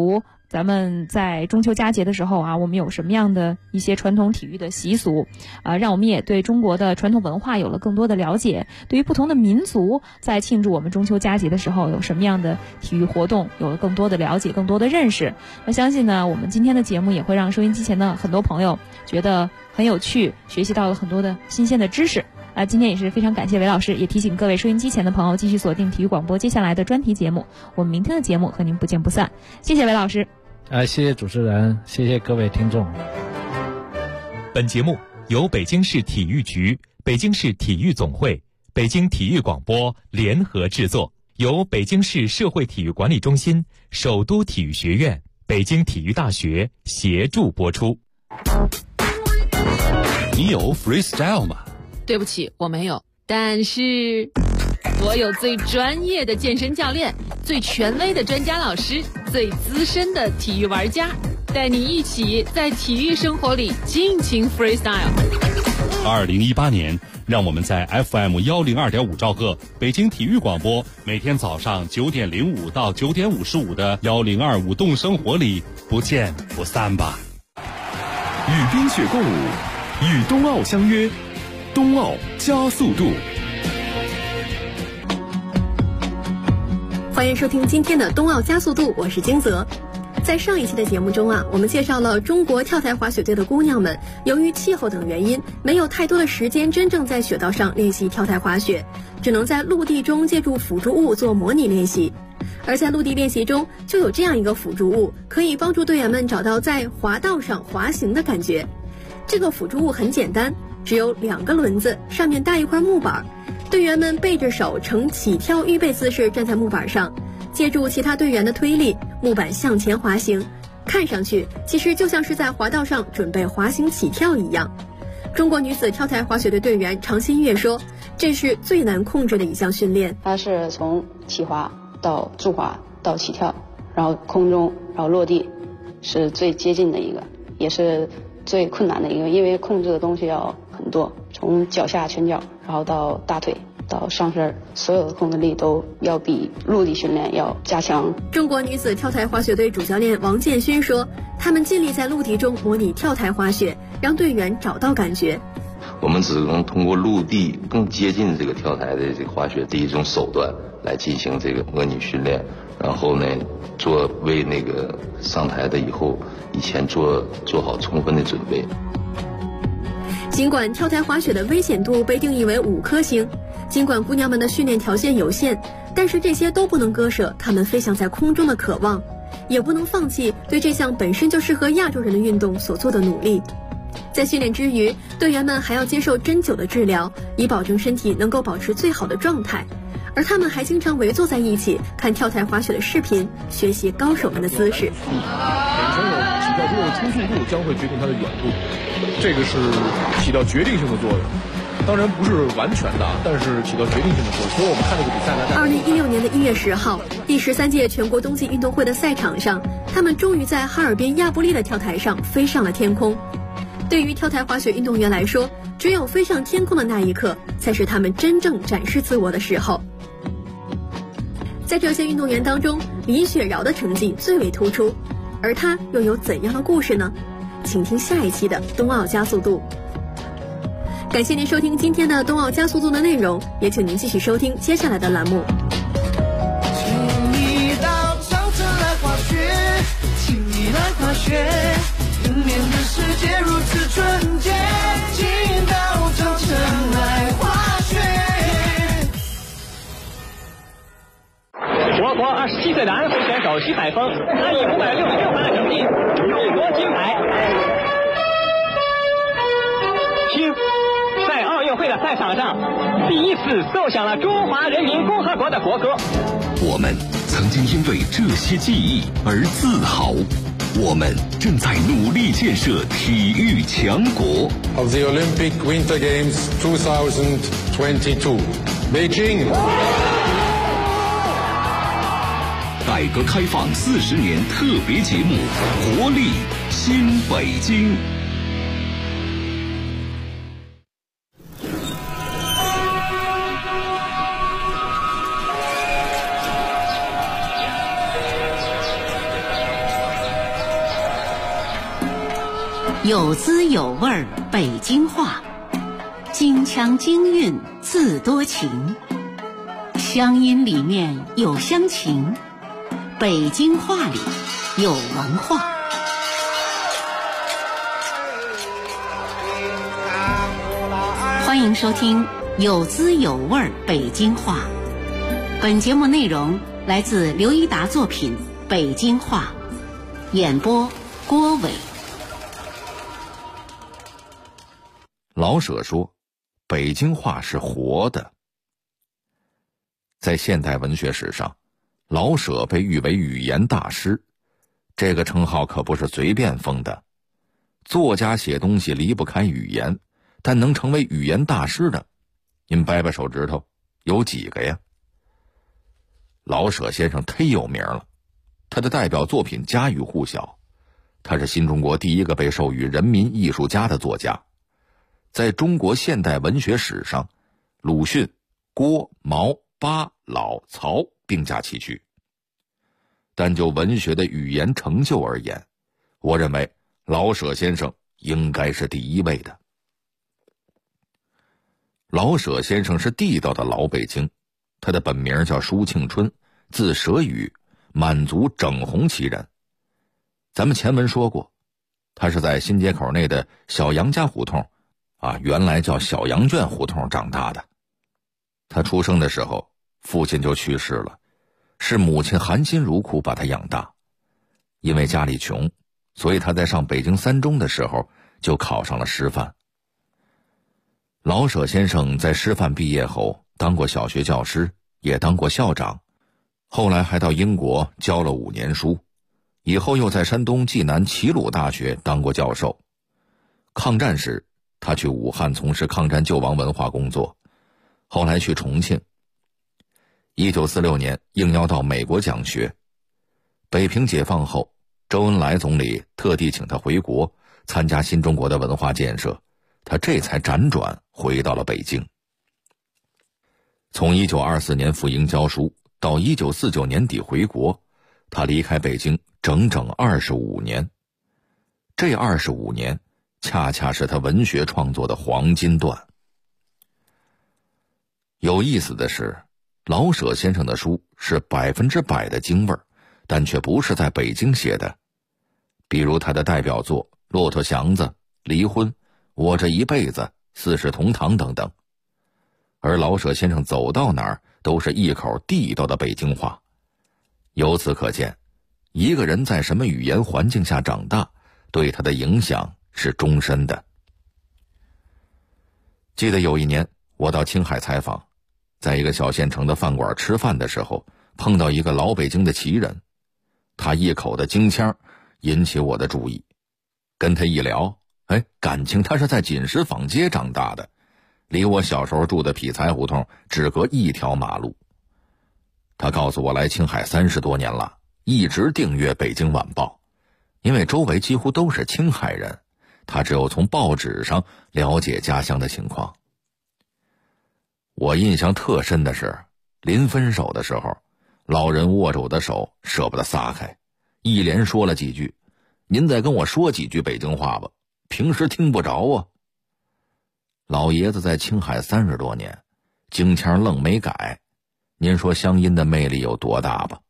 咱们在中秋佳节的时候啊，我们有什么样的一些传统体育的习俗让我们也对中国的传统文化有了更多的了解。对于不同的民族在庆祝我们中秋佳节的时候有什么样的体育活动有了更多的了解，更多的认识。那相信呢，我们今天的节目也会让收音机前的很多朋友觉得很有趣，学习到了很多的新鲜的知识。今天也是非常感谢韦老师，也提醒各位收音机前的朋友继续锁定体育广播接下来的专题节目，我们明天的节目和您不见不散。谢谢韦老师。 谢谢主持人，谢谢各位听众。 本节目由北京市体育局、北京市体育总会、北京体育广播联合制作，由北京市社会体育管理中心、首都体育学院、北京体育大学协助播出。 你有 freestyle 吗？ 对不起，我没有，但是我有最专业的健身教练，最权威的专家老师，最资深的体育玩家，带你一起在体育生活里尽情 freestyle。 2018年，让我们在 FM102.5兆赫北京体育广播，每天早上9点05到9点55的1025动生活里不见不散吧。 与冰雪共舞，与冬奥相约，冬奥加速度。 欢迎收听今天的冬奥加速度，我是金泽。在上一期的节目中我们介绍了中国跳台滑雪队的姑娘们，由于气候等原因，没有太多的时间真正在雪道上练习跳台滑雪，只能在陆地中借助辅助物做模拟练习。而在陆地练习中，就有这样一个辅助物，可以帮助队员们找到在滑道上滑行的感觉。这个辅助物很简单，只有2个轮子，上面搭一块木板，队员们背着手呈起跳预备姿势站在木板上，借助其他队员的推力，木板向前滑行，看上去其实就像是在滑道上准备滑行起跳一样。中国女子跳台滑雪队队员常新月说，这是最难控制的一项训练。 它是从起滑到助滑到起跳，然后空中，然后落地，是最接近的一个，也是最困难的一个，因为控制的东西要很多，从脚下拳脚，然后到大腿到上身，所有的控制力都要比陆地训练要加强。 中国女子跳台滑雪队主教练王建勋说，他们尽力在陆地中模拟跳台滑雪，让队员找到感觉。 我们只能通过陆地更接近这个跳台的这个滑雪的一种手段来进行这个模拟训练，然后呢，为那个上台的以前做好充分的准备。 尽管跳台滑雪的危险度被定义为5颗星，尽管姑娘们的训练条件有限，但是这些都不能割舍她们飞翔在空中的渴望，也不能放弃对这项本身就适合亚洲人的运动所做的努力。在训练之余，队员们还要接受针灸的治疗，以保证身体能够保持最好的状态。而他们还经常围坐在一起看跳台滑雪的视频，学习高手们的姿势。 本身起跳之后的冲速度将会决定它的远度，这个是起到决定性的作用。当然不是完全的，但是起到决定性的作用。所以我们看这个比赛呢，2016 年的1月10号，第13届全国冬季运动会的赛场上，他们终于在哈尔滨亚布力的跳台上飞上了天空。对于跳台滑雪运动员来说，只有飞上天空的那一刻，才是他们真正展示自我的时候。在这些运动员当中，李雪荖的成绩最为突出，而她又有怎样的故事呢？请听下一期的冬奥加速度。感谢您收听今天的冬奥加速度的内容，也请您继续收听接下来的栏目。 请你到长城来滑雪，请你来滑雪，迎面的世界如此纯洁，请到长城来滑雪。 我国27岁的安徽选手徐海峰，他以566分的成绩勇夺金牌。听，在奥运会的赛场上，第一次奏响了中华人民共和国的国歌。 我们曾经因为这些记忆而自豪，我们正在努力建设体育强国。 Of the Olympic Winter Games 2022, Beijing。 改革开放40年特别节目，活力新北京。 有滋有味北京话，京腔京韵自多情，乡音里面有乡情，北京话里有文化。欢迎收听有滋有味北京话。本节目内容来自刘一达作品《北京话》，演播郭伟。 老舍说，北京话是活的。在现代文学史上，老舍被誉为语言大师，这个称号可不是随便封的。作家写东西离不开语言，但能成为语言大师的，您掰掰手指头，有几个呀？老舍先生忒有名了，他的代表作品家喻户晓，他是新中国第一个被授予人民艺术家的作家。在中国现代文学史上，鲁迅、郭、毛、巴、老、曹并驾齐驱。但就文学的语言成就而言，我认为老舍先生应该是第一位的。老舍先生是地道的老北京，他的本名叫舒庆春，字舍宇，满族整红旗人。咱们前文说过，他是在新街口内的小杨家胡同原来叫小羊圈胡同长大的。他出生的时候，父亲就去世了，是母亲含辛茹苦把他养大。因为家里穷，所以他在上北京三中的时候就考上了师范。老舍先生在师范毕业后当过小学教师，也当过校长，后来还到英国教了5年书，以后又在山东济南齐鲁大学当过教授。抗战时，他去武汉从事抗战救亡文化工作，后来去重庆。1946年应邀到美国讲学。北平解放后，周恩来总理特地请他回国参加新中国的文化建设，他这才辗转回到了北京。从1924年赴英教书到1949年底回国，他离开北京整整25年。这25年恰恰是他文学创作的黄金段。有意思的是，老舍先生的书是100%的京味儿，但却不是在北京写的。比如他的代表作《骆驼祥子》《离婚》《我这一辈子》《四世同堂》等等。而老舍先生走到哪儿都是一口地道的北京话。由此可见，一个人在什么语言环境下长大，对他的影响是终身的。记得有一年我到青海采访，在一个小县城的饭馆吃饭的时候，碰到一个老北京的旗人，他一口的京腔引起我的注意。跟他一聊，感情他是在锦石坊街长大的，离我小时候住的匹才胡同只隔一条马路。他告诉我来青海30多年了，一直订阅《北京晚报》，因为周围几乎都是青海人，他只有从报纸上了解家乡的情况。我印象特深的是，临分手的时候，老人握着我的手舍不得撒开，一连说了几句：“您再跟我说几句北京话吧，平时听不着啊。”老爷子在青海30多年，京腔愣没改，您说乡音的魅力有多大吧？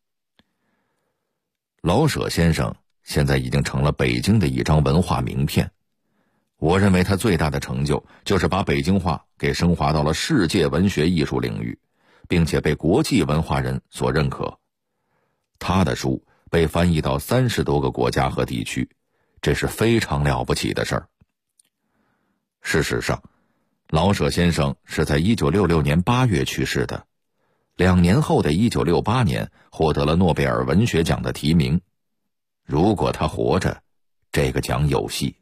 老舍先生现在已经成了北京的一张文化名片。我认为他最大的成就就是把北京话给升华到了世界文学艺术领域，并且被国际文化人所认可。他的书被翻译到30多个国家和地区，这是非常了不起的事儿。事实上，老舍先生是在1966年8月去世的，2年后的1968年获得了诺贝尔文学奖的提名。如果他活着，这个奖有戏。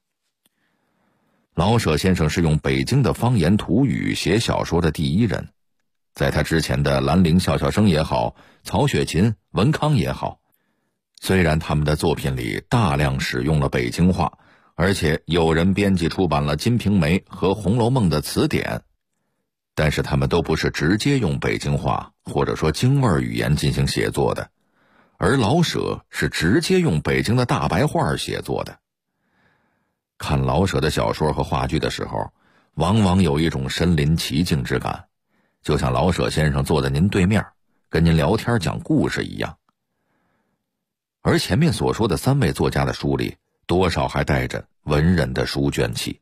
老舍先生是用北京的方言土语写小说的第一人，在他之前的兰陵笑笑生也好，曹雪芹、文康也好，虽然他们的作品里大量使用了北京话，而且有人编辑出版了《金瓶梅》和《红楼梦》的词典，但是他们都不是直接用北京话或者说京味语言进行写作的，而老舍是直接用北京的大白话写作的。 看老舍的小说和话剧的时候，往往有一种身临其境之感，就像老舍先生坐在您对面，跟您聊天讲故事一样。而前面所说的3位作家的书里，多少还带着文人的书卷气。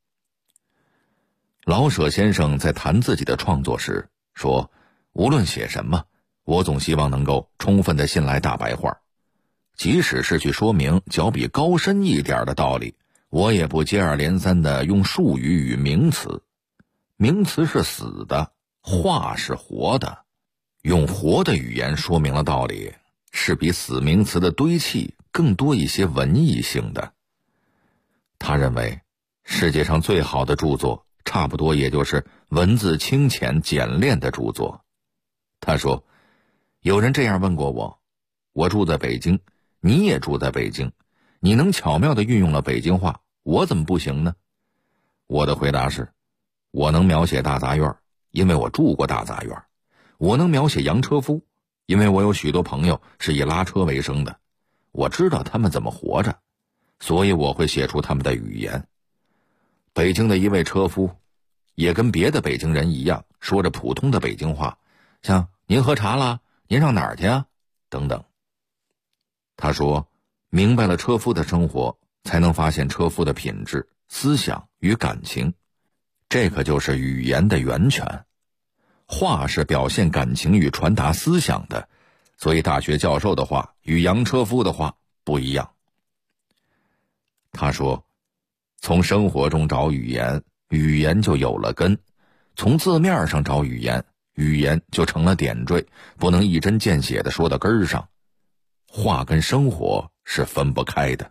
老舍先生在谈自己的创作时说，无论写什么，我总希望能够充分地信赖大白话，即使是去说明较比高深一点的道理，我也不接二连三地用术语与名词。名词是死的，话是活的，用活的语言说明了道理，是比死名词的堆砌更多一些文艺性的。他认为世界上最好的著作差不多也就是文字清浅简练的著作。他说，有人这样问过我，我住在北京，你也住在北京，你能巧妙地运用了北京话，我怎么不行呢？我的回答是，我能描写大杂院，因为我住过大杂院；我能描写洋车夫，因为我有许多朋友是以拉车为生的，我知道他们怎么活着，所以我会写出他们的语言。北京的一位车夫也跟别的北京人一样，说着普通的北京话，像您喝茶啦，您上哪儿去啊等等。他说，明白了车夫的生活，才能发现车夫的品质、思想与感情，这可就是语言的源泉。话是表现感情与传达思想的，所以大学教授的话与洋车夫的话不一样。他说，从生活中找语言，语言就有了根；从字面上找语言，语言就成了点缀，不能一针见血地说到根儿上。话跟生活是分不开的。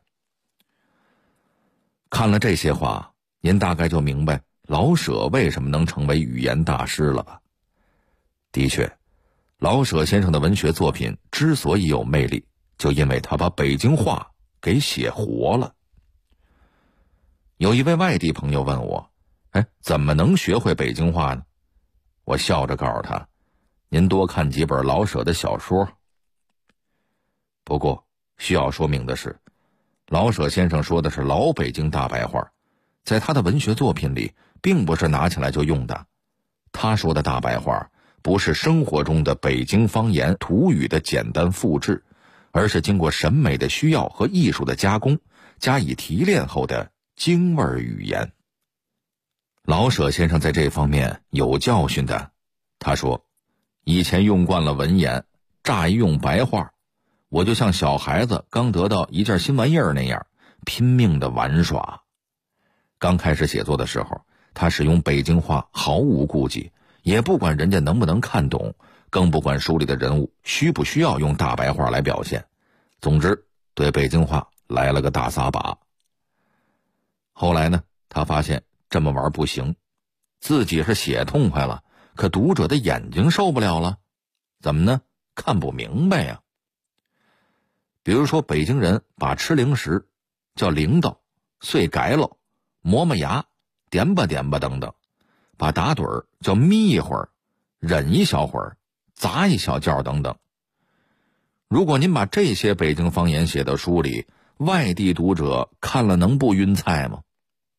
看了这些话，您大概就明白老舍为什么能成为语言大师了吧？的确，老舍先生的文学作品之所以有魅力，就因为他把北京话给写活了。有一位外地朋友问我，怎么能学会北京话呢？我笑着告诉他，您多看几本老舍的小说。不过需要说明的是，老舍先生说的是老北京大白话，在他的文学作品里并不是拿起来就用的。他说的大白话不是生活中的北京方言土语的简单复制，而是经过审美的需要和艺术的加工，加以提炼后的京味语言。老舍先生在这方面有教训的。他说，以前用惯了文言，乍一用白话，我就像小孩子刚得到一件新玩意儿那样，拼命的玩耍。刚开始写作的时候，他使用北京话毫无顾忌，也不管人家能不能看懂，更不管书里的人物需不需要用大白话来表现。总之，对北京话来了个大撒把。后来呢，他发现这么玩不行，自己是写痛快了，可读者的眼睛受不了了。怎么呢？看不明白呀。比如说，北京人把吃零食叫铃铛、碎改喽、磨磨牙、点吧点吧等等，把打盹儿叫眯一会儿、忍一小会儿、砸一小觉等等。如果您把这些北京方言写到书里，外地读者看了能不晕菜吗？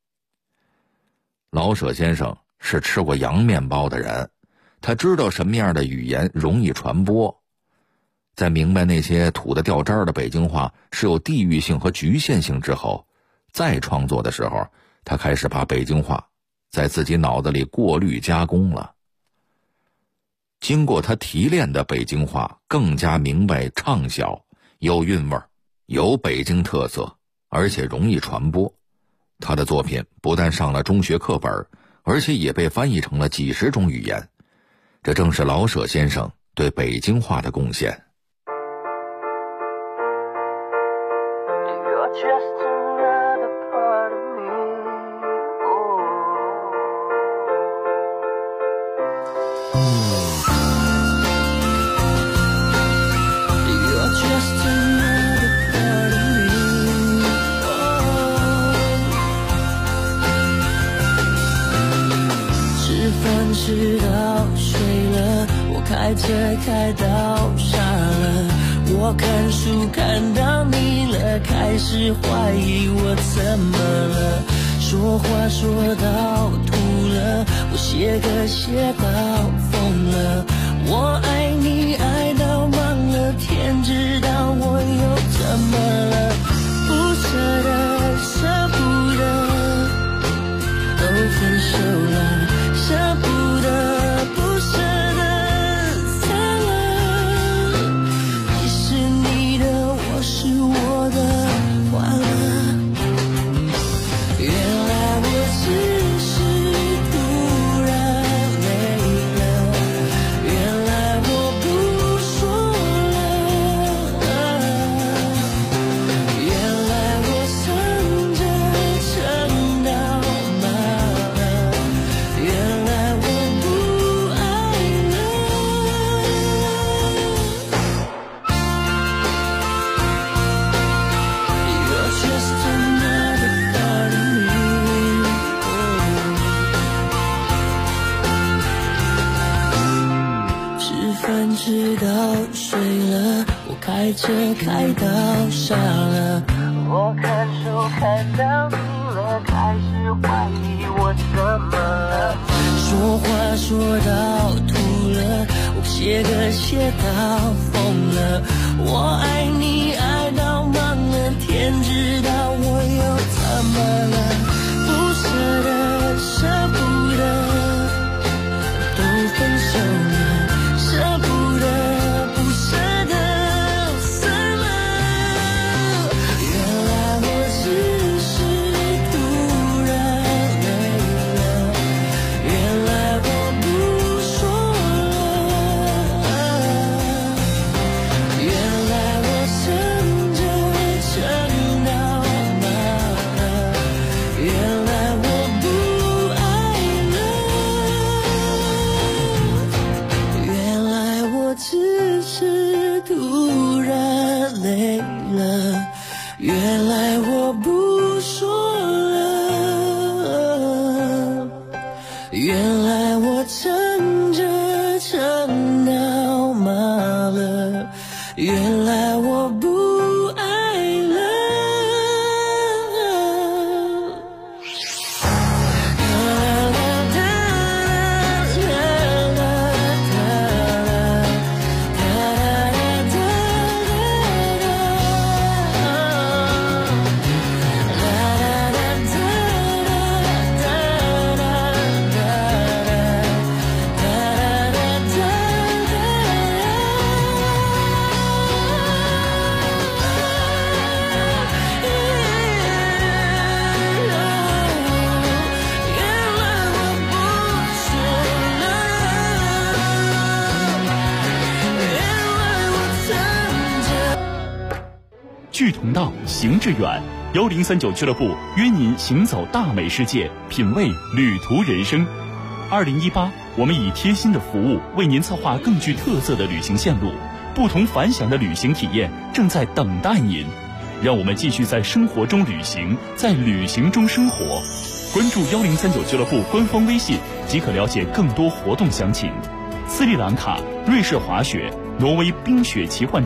老舍先生是吃过洋面包的人，他知道什么样的语言容易传播。在明白那些土得掉渣的北京话是有地域性和局限性之后，再创作的时候，他开始把北京话在自己脑子里过滤加工了。经过他提炼的北京话更加明白畅销，有韵味，有北京特色，而且容易传播。他的作品不但上了中学课本，而且也被翻译成了几十种语言。这正是老舍先生对北京话的贡献。 吃到睡了，我开车开到傻了， 我看书看到腻了，开始怀疑我怎么了。说话说到吐了，我写歌写到疯了。我爱你爱到忘了，天知道我又怎么了。不舍得舍不得都分手了，舍不得不舍得散了。你是你的，我是我的，完了。原来我只是突然累了，原来我不说了，原来我撑着撑到麻了，原来我不爱了。You're just another part of me. 吃饭吃到睡了，我开车开到傻了，我看书看到腻了，开始怀疑我怎么了。说话说到吐了，我写歌写到疯了。我爱你爱到忘了，天知道我又怎么了。不舍得舍不得都分手了，舍不得不舍得散了。原来我只是突然累了，原来我不说了，原来我撑着撑到麻了，原来我不爱了，原来我只是突然累了，原来我不说了，原来我撑着撑到麻了，原来我不爱了。 志同道，行致远。1039俱乐部约您行走大美世界，品味旅途人生。2018，我们以贴心的服务为您策划更具特色的旅行线路，不同凡响的旅行体验正在等待您。让我们继续在生活中旅行，在旅行中生活。关注1039俱乐部官方微信即可了解更多活动详情。斯里兰卡、瑞士滑雪、挪威冰雪奇幻之